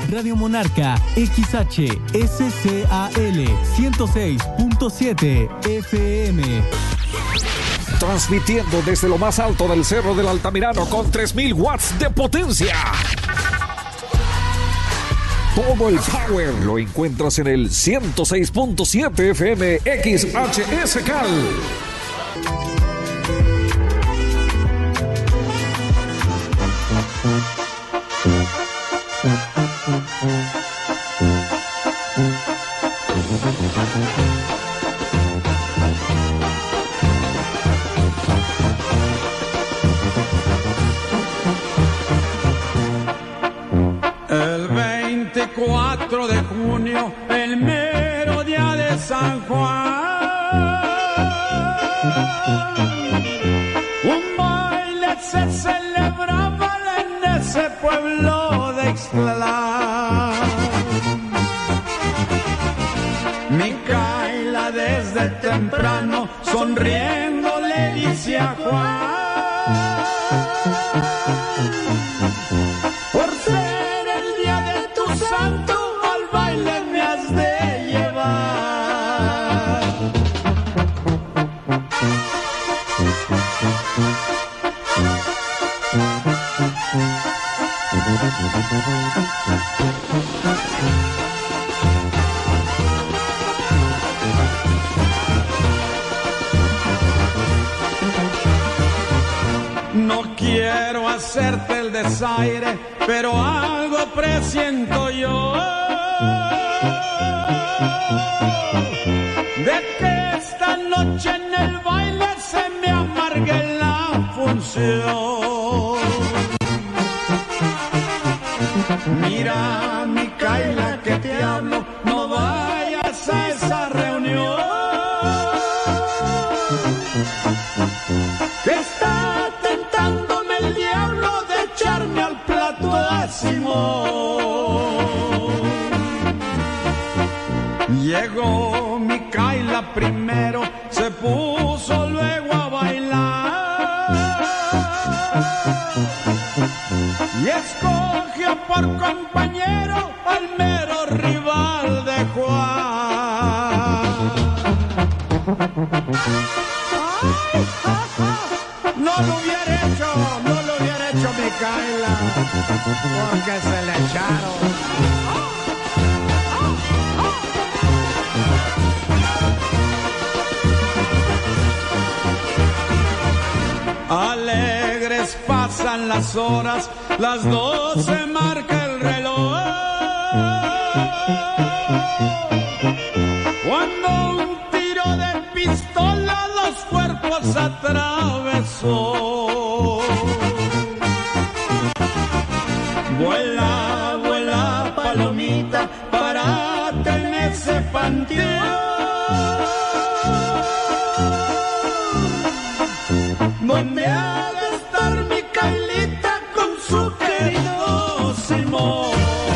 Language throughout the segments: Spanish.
Radio Monarca XHSCAL 106.7 FM. Transmitiendo desde lo más alto del Cerro del Altamirano con 3000 watts de potencia. Todo el power lo encuentras en el 106.7 FM XHSCAL. El 24 de junio, el mero día de San Juan, un baile se celebraba en ese pueblo de Ixtlán. Micaela desde temprano sonriendo le dice a Juan: por ser el día de tu santo, al baile me has de llevar. No quiero hacerte el desaire, pero algo presiento yo, de que esta noche en el baile se me amargue la función. Mira, Micaela, que te hablo, no vayas a esa reunión, que está tentándome el diablo de echarme al plato a Simón. Llegó Micaela primero, se puso luego a bailar y escogió por compañero al mero rival de Juan. No lo hubiera hecho Micaela, porque se le echaron. Alegres pasan las horas, las 12 marca el reloj, cuando un tiro de pistola los cuerpos atravesó. Vuela, vuela, palomita, párate en ese panteón, donde ha de estar Micaelita con su querido Simón.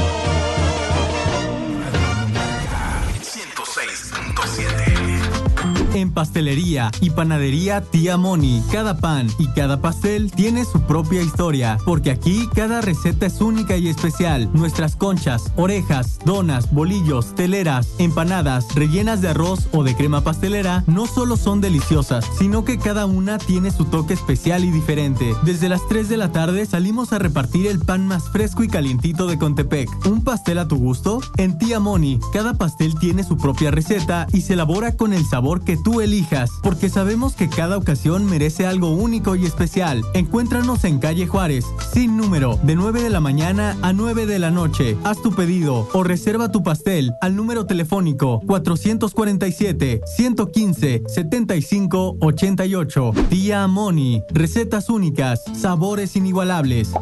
106.7. En pastelería y panadería Tía Moni, cada pan y cada pastel tiene su propia historia, porque aquí cada receta es única y especial. Nuestras conchas, orejas, donas, bolillos, teleras, empanadas, rellenas de arroz o de crema pastelera, no solo son deliciosas, sino que cada una tiene su toque especial y diferente. Desde las 3 de la tarde salimos a repartir el pan más fresco y calientito de Contepec. ¿Un pastel a tu gusto? En Tía Moni, cada pastel tiene su propia receta y se elabora con el sabor que tú elijas, porque sabemos que cada ocasión merece algo único y especial. Encuéntranos en calle Juárez, sin número, de 9 de la mañana a 9 de la noche. Haz tu pedido o reserva tu pastel al número telefónico 447-115-7588. Tía Moni, recetas únicas, sabores inigualables.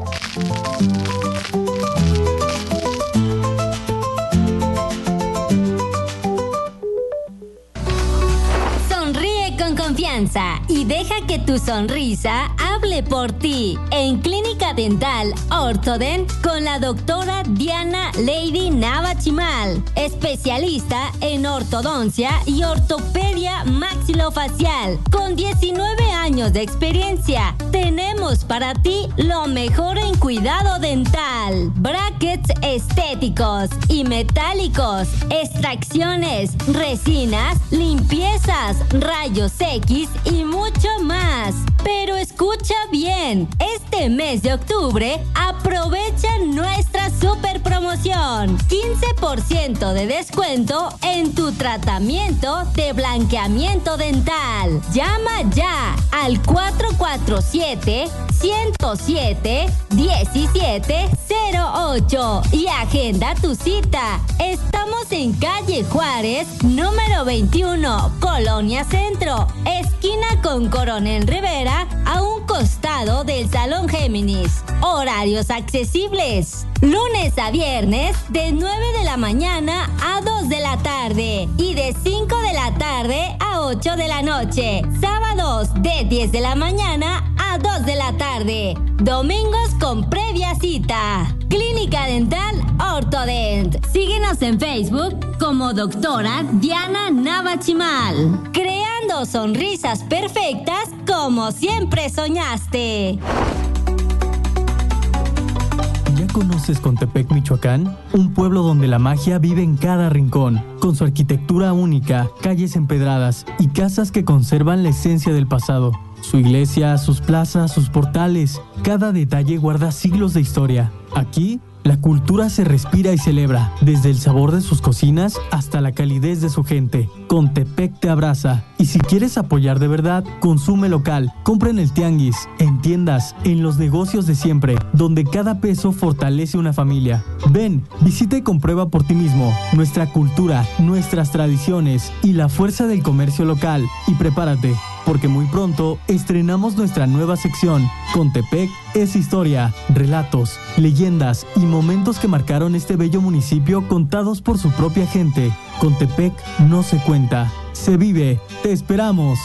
Y y deja que tu sonrisa hable por ti. En Clínica Dental Orthodent con la doctora Diana Lady Navachimal, especialista en ortodoncia y ortopedia maxilofacial. Con 19 años de experiencia, tenemos para ti lo mejor en cuidado dental. Brackets estéticos y metálicos, extracciones, resinas, limpiezas, rayos X y mucho más. Pero escucha bien, este mes de octubre aprovecha nuestra super promoción. 15% de descuento en tu tratamiento de blanqueamiento dental. Llama ya al 447-107-1708 y agenda tu cita. Estamos en calle Juárez, número 21, Colonia Centro, esquina con Coronel Rivera, a un costado del Salón Géminis. Horarios accesibles. Lunes a viernes de 9 de la mañana a 2 de la tarde y de 5 de la tarde a 8 de la noche. Sábados de 10 de la mañana a 2 de la tarde. Domingos con previa cita. Clínica Dental Orthodent. Síguenos en Facebook como doctora Diana Navachimal. Creando sonrisas perfectas como siempre soñaste. ¿Ya conoces Contepec, Michoacán? Un pueblo donde la magia vive en cada rincón, con su arquitectura única, calles empedradas y casas que conservan la esencia del pasado. Su iglesia, sus plazas, sus portales, cada detalle guarda siglos de historia. Aquí, la cultura se respira y celebra, desde el sabor de sus cocinas hasta la calidez de su gente. Contepec te abraza. Y si quieres apoyar de verdad, consume local. Compra en el tianguis, en tiendas, en los negocios de siempre, donde cada peso fortalece una familia. Ven, visita y comprueba por ti mismo nuestra cultura, nuestras tradiciones y la fuerza del comercio local. Y prepárate, porque muy pronto estrenamos nuestra nueva sección. Contepec es historia, relatos, leyendas y momentos que marcaron este bello municipio contados por su propia gente. Contepec no se cuenta, se vive. ¡Te esperamos!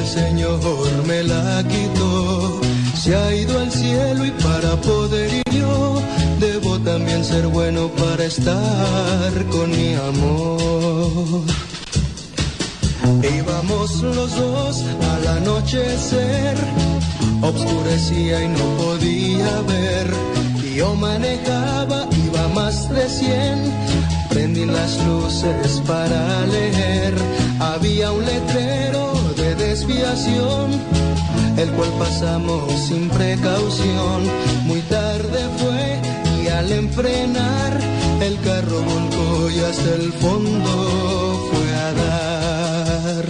Señor me la quitó. Se ha ido al cielo y para poder ir yo, debo también ser bueno para estar con mi amor. Íbamos los dos al anochecer, obscurecía y no podía ver. Yo manejaba, iba más de 100, prendí las luces para leer. Había un letrero de desviación, el cual pasamos sin precaución. Muy tarde fue y al enfrenar, el carro volcó y hasta el fondo fue a dar.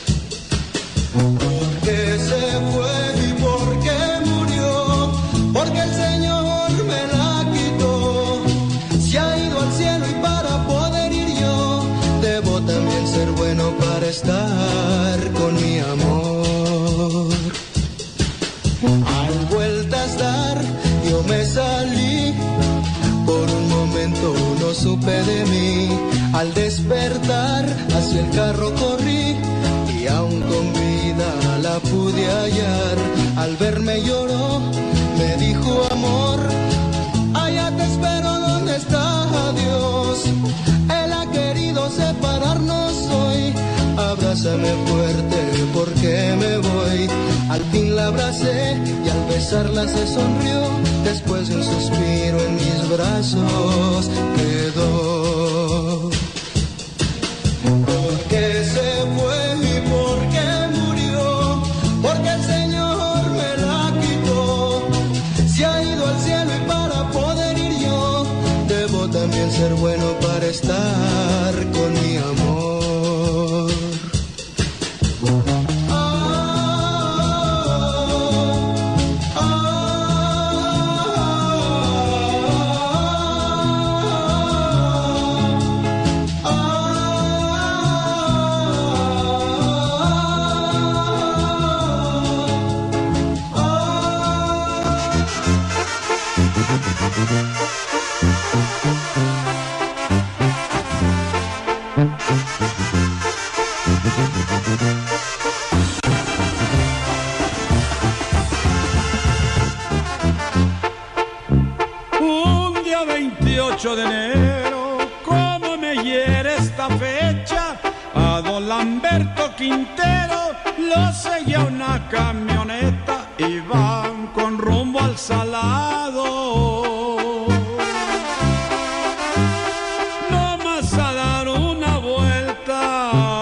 ¿Por qué se fue y por qué murió? Porque el Señor me la quitó. Se ha ido al cielo y para poder ir yo, debo también ser bueno para estar con mi amor. Al vueltas dar, yo me salí. Por un momento no supe de mí. Al despertar, hacia el carro corrí y aún con vida la pude hallar. Al verme lloró, me dijo amor, allá te espero donde está Dios. Él ha querido separarnos hoy. Abrázame fuerte porque me voy. Al fin la abracé y al besarla se sonrió. Después de un suspiro en mis brazos quedó. ¿Por qué se fue y por qué murió? Porque el Señor me la quitó. Se ha ido al cielo y para poder ir yo, debo también ser bueno para estar con mi amor. Un día 28 de enero, cómo me hiere esta fecha. A don Lamberto Quintero lo seguía una camioneta y van con rumbo al Salado. No más a dar una vuelta.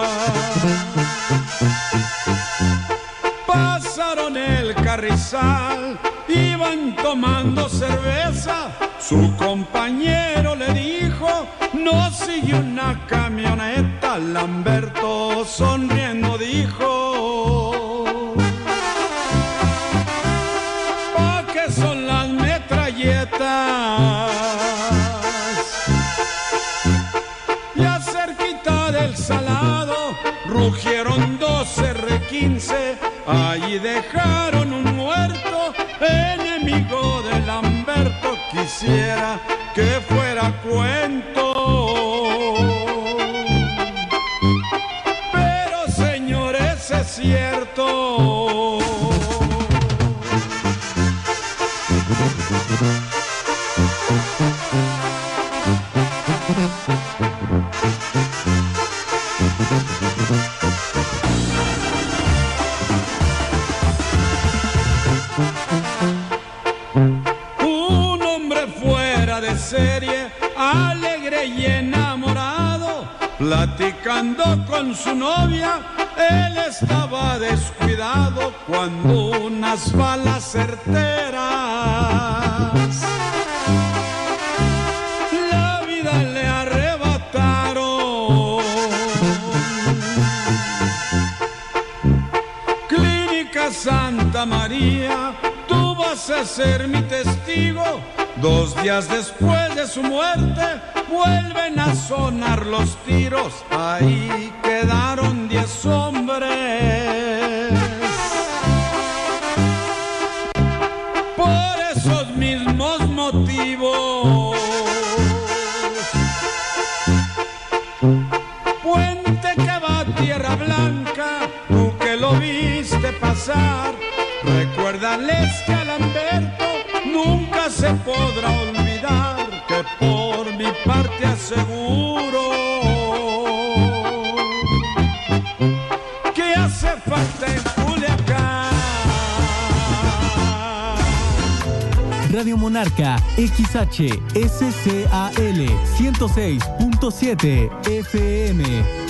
Pasaron el Carrizal, iban tomando cerveza. Su compañero le dijo, no sigue una camioneta. Lamberto sonriendo dijo, ¿pa' qué son las metralletas? Ya cerquita del Salado rugieron 2 R15, allí dejaron un muerto, enemigo de Lamberto. Quisiera que fuera cuento, pero señores es cierto. Serie, alegre y enamorado, platicando con su novia, él estaba descuidado cuando unas balas certeras la vida le arrebataron. Clínica Santa María, tú vas a ser mi testigo. 2 días después de su muerte, vuelven a sonar los tiros. Ahí quedaron 10 hombres. Por esos mismos motivos, puente que va a Tierra Blanca, tú que lo viste pasar. Recuérdales que a Lamberto nunca se podrá olvidar, que por mi parte aseguro que hace falta en Culiacán. Radio Monarca XH SCAL 106.7 FM.